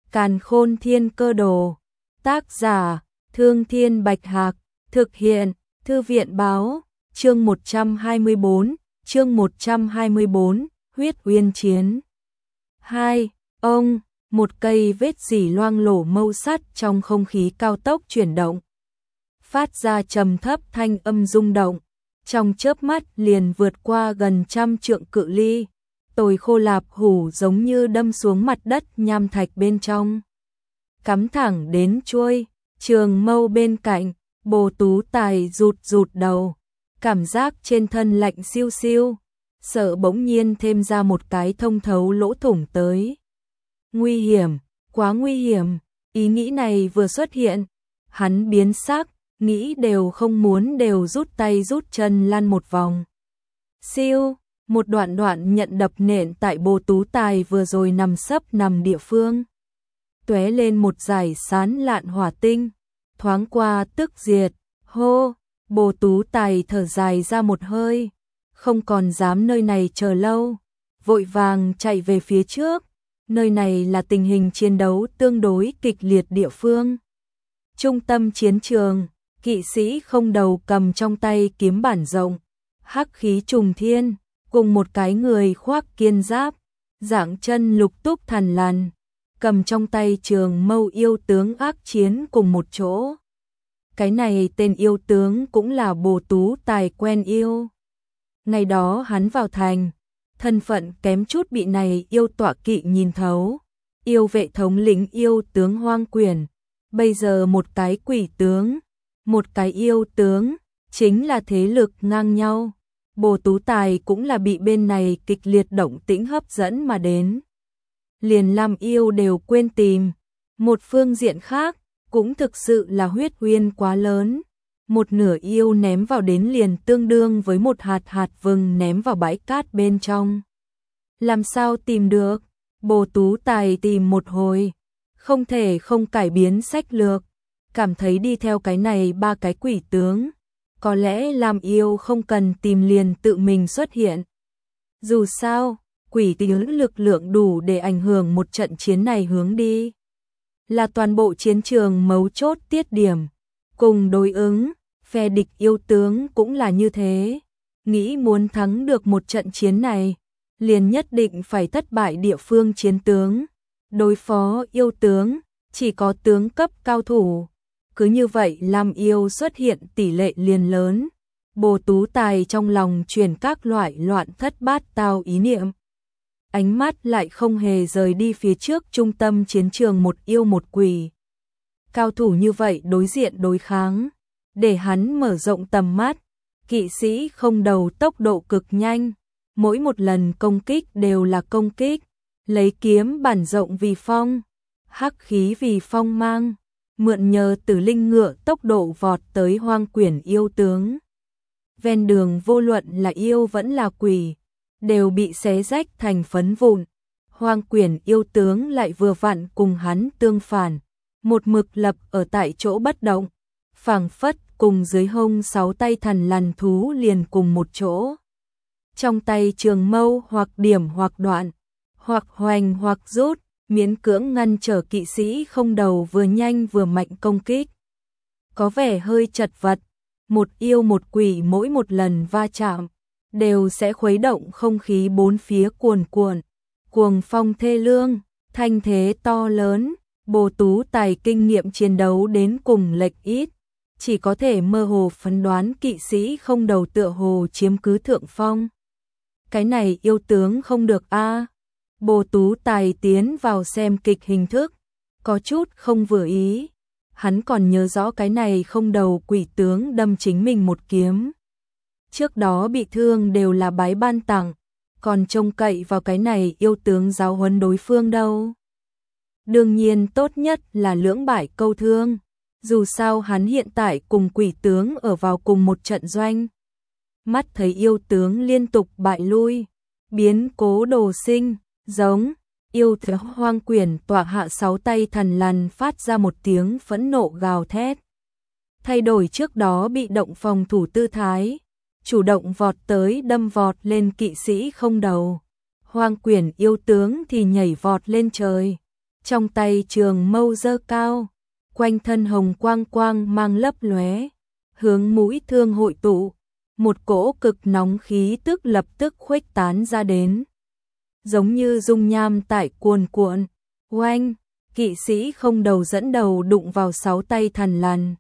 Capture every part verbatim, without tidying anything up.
Càn Khôn Thiên Cơ Đồ. Tác giả: Thương Thiên Bạch Hạc. Thực hiện: Thư viện báo. Chương một trăm hai mươi bốn, chương một trăm hai mươi bốn, Huyết Uyên Chiến. hai. Ông, một cây vết dỉ loang lổ mâu sắt trong không khí cao tốc chuyển động. Phát ra trầm thấp thanh âm rung động, trong chớp mắt liền vượt qua gần trăm trượng cự ly. Tồi khô lạp hủ giống như đâm xuống mặt đất nham thạch bên trong. Cắm thẳng đến chuôi, trường mâu bên cạnh, Bồ Tú Tài rụt rụt đầu. Cảm giác trên thân lạnh siêu siêu, sợ bỗng nhiên thêm ra một cái thông thấu lỗ thủng tới. Nguy hiểm, quá nguy hiểm, ý nghĩ này vừa xuất hiện, hắn biến sắc, nghĩ đều không muốn đều rút tay rút chân lăn một vòng. Siêu, một đoạn đoạn nhận đập nện tại Bồ Tú Tài vừa rồi nằm sấp nằm địa phương. Tóe lên một dải sán lạn hỏa tinh, thoáng qua tức diệt, hô. Bồ Tú Tài thở dài ra một hơi, không còn dám nơi này chờ lâu, vội vàng chạy về phía trước. Nơi này là tình hình chiến đấu tương đối kịch liệt địa phương. Trung tâm chiến trường, kỵ sĩ không đầu cầm trong tay kiếm bản rộng, hắc khí trùng thiên, cùng một cái người khoác kiên giáp, dạng chân lục túc thần lằn, cầm trong tay trường mâu yêu tướng ác chiến cùng một chỗ. Cái này tên yêu tướng cũng là Bồ Tú Tài quen yêu. Ngày đó hắn vào thành, thân phận kém chút bị này yêu tọa kỵ nhìn thấu. Yêu vệ thống lĩnh yêu tướng Hoang Quyển, bây giờ một cái quỷ tướng, một cái yêu tướng, chính là thế lực ngang nhau. Bồ Tú Tài cũng là bị bên này kịch liệt động tĩnh hấp dẫn mà đến. Liền Lam yêu đều quên tìm. Một phương diện khác, cũng thực sự là huyết uyên quá lớn. Một nửa yêu ném vào đến liền tương đương với một hạt hạt vừng ném vào bãi cát bên trong. Làm sao tìm được? Bồ Tú Tài tìm một hồi, không thể không cải biến sách lược, cảm thấy đi theo cái này ba cái quỷ tướng, có lẽ Lam yêu không cần tìm liền tự mình xuất hiện. Dù sao, quỷ tướng lực lượng đủ để ảnh hưởng một trận chiến này hướng đi. Là toàn bộ chiến trường mấu chốt tiết điểm, cùng đối ứng, phe địch yêu tướng cũng là như thế. Nghĩ muốn thắng được một trận chiến này, liền nhất định phải thất bại địa phương chiến tướng. Đối phó yêu tướng, chỉ có tướng cấp cao thủ. Cứ như vậy Lam yêu xuất hiện tỷ lệ liền lớn. Bồ Tú Tài trong lòng truyền các loại loạn thất bát tao ý niệm. Ánh mắt lại không hề rời đi phía trước trung tâm chiến trường một yêu một quỷ. Cao thủ như vậy đối diện đối kháng, để hắn mở rộng tầm mắt. Kỵ sĩ không đầu tốc độ cực nhanh, mỗi một lần công kích đều là công kích, lấy kiếm bản rộng vì phong, hắc khí vì phong mang, mượn nhờ Tử Linh ngựa tốc độ vọt tới Hoang Quyển yêu tướng. Ven đường vô luận là yêu vẫn là quỷ, đều bị xé rách thành phấn vụn. Hoang Quyển yêu tướng lại vừa vặn cùng hắn tương phản, một mực lập ở tại chỗ bất động, phảng phất cùng dưới hông sáu tay thần lằn thú liền cùng một chỗ. Trong tay trường mâu hoặc điểm hoặc đoạn, hoặc hoành hoặc rút, miễn cưỡng ngăn trở kỵ sĩ không đầu vừa nhanh vừa mạnh công kích. Có vẻ hơi chật vật, một yêu một quỷ mỗi một lần va chạm, đều sẽ khuấy động không khí bốn phía cuồn cuộn, cuồng phong thê lương, thanh thế to lớn. Bồ Tú Tài kinh nghiệm chiến đấu đến cùng lệch ít, chỉ có thể mơ hồ phán đoán kỵ sĩ không đầu tựa hồ chiếm cứ thượng phong. Cái này yêu tướng không được a. À. Bồ Tú Tài tiến vào xem kịch hình thức, có chút không vừa ý. Hắn còn nhớ rõ cái này không đầu quỷ tướng đâm chính mình một kiếm. Trước đó bị thương đều là bái ban tặng, còn trông cậy vào cái này yêu tướng giáo huấn đối phương đâu. Đương nhiên tốt nhất là lưỡng bại câu thương, dù sao hắn hiện tại cùng quỷ tướng ở vào cùng một trận doanh. Mắt thấy yêu tướng liên tục bại lui, biến cố đồ sinh, giống, yêu tướng Hoang Quyển tọa hạ sáu tay thần lằn phát ra một tiếng phẫn nộ gào thét. Thay đổi trước đó bị động phòng thủ tư thái, chủ động vọt tới đâm vọt lên kỵ sĩ không đầu. Hoang Quyển yêu tướng thì nhảy vọt lên trời, trong tay trường mâu giơ cao, quanh thân hồng quang quang mang lấp lóe, hướng mũi thương hội tụ, một cỗ cực nóng khí tức lập tức khuếch tán ra đến, giống như dung nham tại cuồn cuộn. Oanh, kỵ sĩ không đầu dẫn đầu đụng vào sáu tay thằn lằn.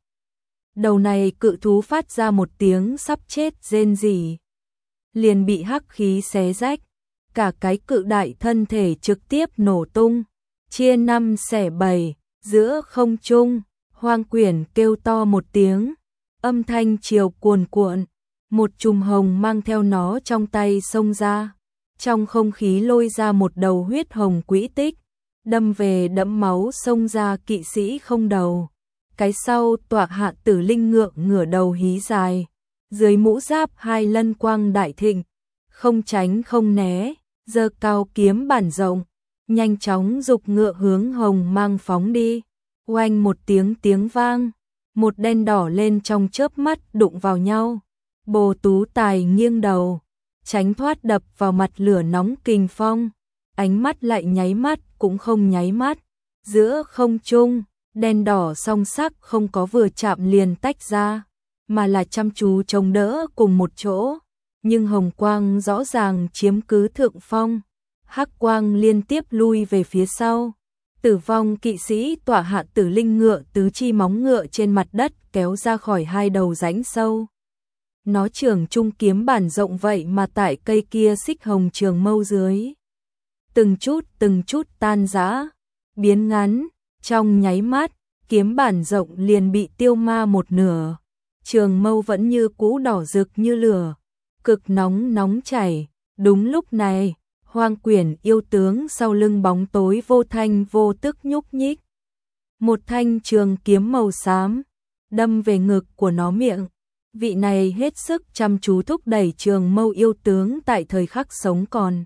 Đầu này cự thú phát ra một tiếng sắp chết rên rỉ, liền bị hắc khí xé rách, cả cái cự đại thân thể trực tiếp nổ tung, chia năm xẻ bảy, giữa không trung, Hoang Quyển kêu to một tiếng, âm thanh chiều cuồn cuộn, một chùm hồng mang theo nó trong tay xông ra, trong không khí lôi ra một đầu huyết hồng quỹ tích, đâm về đẫm máu xông ra kỵ sĩ không đầu. Cái sau tọa hạ Tử Linh ngượng ngửa đầu hí dài, dưới mũ giáp hai lân quang đại thịnh, không tránh không né, giơ cao kiếm bản rộng, nhanh chóng dục ngựa hướng hồng mang phóng đi. Oanh một tiếng tiếng vang, một đen đỏ lên trong chớp mắt đụng vào nhau. Bồ Tú Tài nghiêng đầu, tránh thoát đập vào mặt lửa nóng kình phong, ánh mắt lại nháy mắt cũng không nháy mắt, giữa không trung, đen đỏ song sắc không có vừa chạm liền tách ra, mà là chăm chú chống đỡ cùng một chỗ, nhưng hồng quang rõ ràng chiếm cứ thượng phong, hắc quang liên tiếp lui về phía sau. Tử vong kỵ sĩ tọa hạ Tử Linh ngựa tứ chi móng ngựa trên mặt đất kéo ra khỏi hai đầu rãnh sâu. Nó trường trung kiếm bản rộng vậy mà tại cây kia xích hồng trường mâu dưới, từng chút từng chút tan rã, biến ngắn, trong nháy mắt, kiếm bản rộng liền bị tiêu ma một nửa. Trường mâu vẫn như cũ đỏ rực như lửa, cực nóng nóng chảy. Đúng lúc này, Hoang Quyển yêu tướng sau lưng bóng tối vô thanh vô tức nhúc nhích. Một thanh trường kiếm màu xám, đâm về ngực của nó miệng. Vị này hết sức chăm chú thúc đẩy trường mâu yêu tướng tại thời khắc sống còn.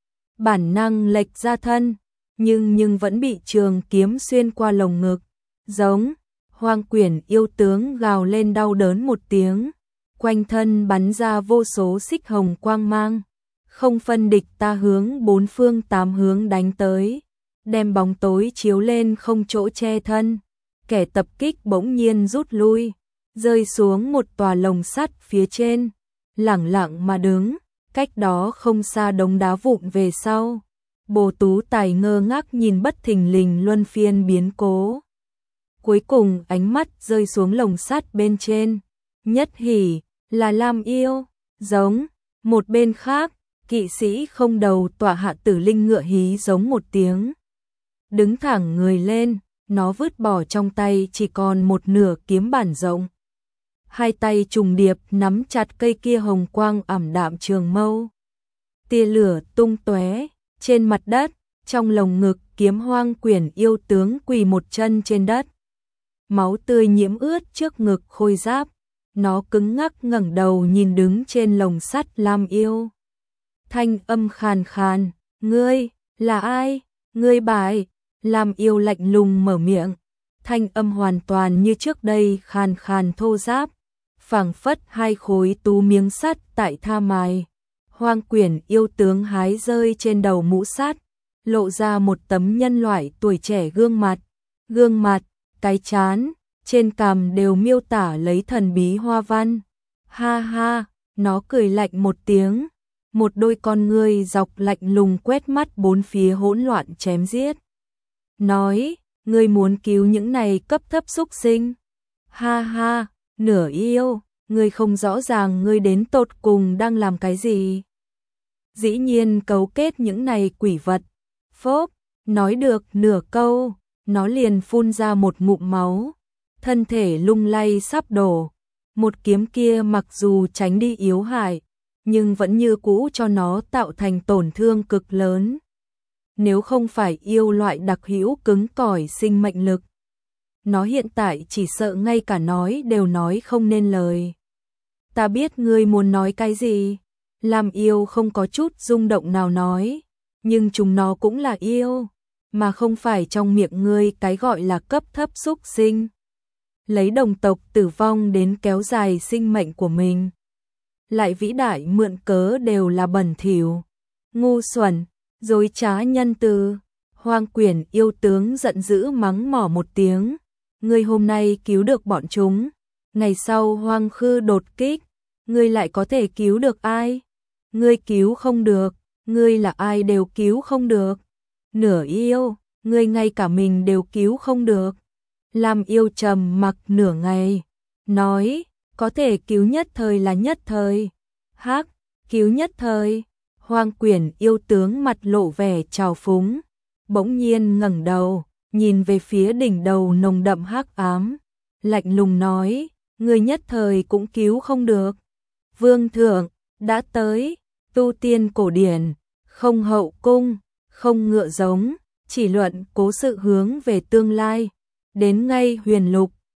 Bản năng lệch ra thân, nhưng nhưng vẫn bị trường kiếm xuyên qua lồng ngực. Giống, Hoang Quyển yêu tướng gào lên đau đớn một tiếng, quanh thân bắn ra vô số xích hồng quang mang, không phân địch ta hướng bốn phương tám hướng đánh tới, đem bóng tối chiếu lên không chỗ che thân. Kẻ tập kích bỗng nhiên rút lui, rơi xuống một tòa lồng sắt phía trên, lẳng lặng mà đứng, cách đó không xa đống đá vụn về sau. Bồ Tú Tài ngơ ngác nhìn bất thình lình luân phiên biến cố. Cuối cùng ánh mắt rơi xuống lồng sắt bên trên, nhất hỉ là Lam Yêu. Giống, một bên khác, kỵ sĩ không đầu tọa hạ Tử Linh ngựa hí giống một tiếng, đứng thẳng người lên, nó vứt bỏ trong tay chỉ còn một nửa kiếm bản rộng, hai tay trùng điệp nắm chặt cây kia hồng quang ảm đạm trường mâu. Tia lửa tung tóe trên mặt đất, trong lồng ngực kiếm Hoang Quyển yêu tướng quỳ một chân trên đất, máu tươi nhiễm ướt trước ngực khôi giáp. Nó cứng ngắc ngẩng đầu nhìn đứng trên lồng sắt Lam Yêu. Thanh âm khàn khàn, ngươi, là ai? Ngươi bại. Lam Yêu lạnh lùng mở miệng, thanh âm hoàn toàn như trước đây khàn khàn thô ráp, phảng phất hai khối tú miếng sắt tại tha mài. Hoang Quyển yêu tướng hái rơi trên đầu mũ sắt, lộ ra một tấm nhân loại tuổi trẻ gương mặt, gương mặt, cái trán, trên cằm đều miêu tả lấy thần bí hoa văn. Ha ha, nó cười lạnh một tiếng, một đôi con ngươi dọc lạnh lùng quét mắt bốn phía hỗn loạn chém giết. Nói, ngươi muốn cứu những này cấp thấp xúc sinh? Ha ha, nửa yêu, ngươi không rõ ràng ngươi đến tột cùng đang làm cái gì? Dĩ nhiên cấu kết những này quỷ vật. Phốp, nói được nửa câu, nó liền phun ra một ngụm máu, thân thể lung lay sắp đổ. Một kiếm kia mặc dù tránh đi yếu hại, nhưng vẫn như cũ cho nó tạo thành tổn thương cực lớn. Nếu không phải yêu loại đặc hữu cứng cỏi sinh mệnh lực, nó hiện tại chỉ sợ ngay cả nói đều nói không nên lời. Ta biết ngươi muốn nói cái gì. Làm yêu không có chút rung động nào nói, nhưng chúng nó cũng là yêu, mà không phải trong miệng ngươi cái gọi là cấp thấp xúc sinh. Lấy đồng tộc tử vong đến kéo dài sinh mệnh của mình, lại vĩ đại mượn cớ đều là bẩn thỉu, ngu xuẩn, dối trá nhân từ. Hoang Quyển yêu tướng giận dữ mắng mỏ một tiếng, ngươi hôm nay cứu được bọn chúng, ngày sau Hoang Khư đột kích, ngươi lại có thể cứu được ai? Ngươi cứu không được, ngươi là ai đều cứu không được. Nửa yêu, ngươi ngay cả mình đều cứu không được. Lam yêu trầm mặc nửa ngày, nói, có thể cứu nhất thời là nhất thời. Hắc, cứu nhất thời. Hoang Quyển yêu tướng mặt lộ vẻ trào phúng, bỗng nhiên ngẩng đầu, nhìn về phía đỉnh đầu nồng đậm hắc ám, lạnh lùng nói, người nhất thời cũng cứu không được. Vương thượng, đã tới, tu tiên cổ điển, không hậu cung, không ngựa giống, chỉ luận cố sự hướng về tương lai, đến ngay huyền lục,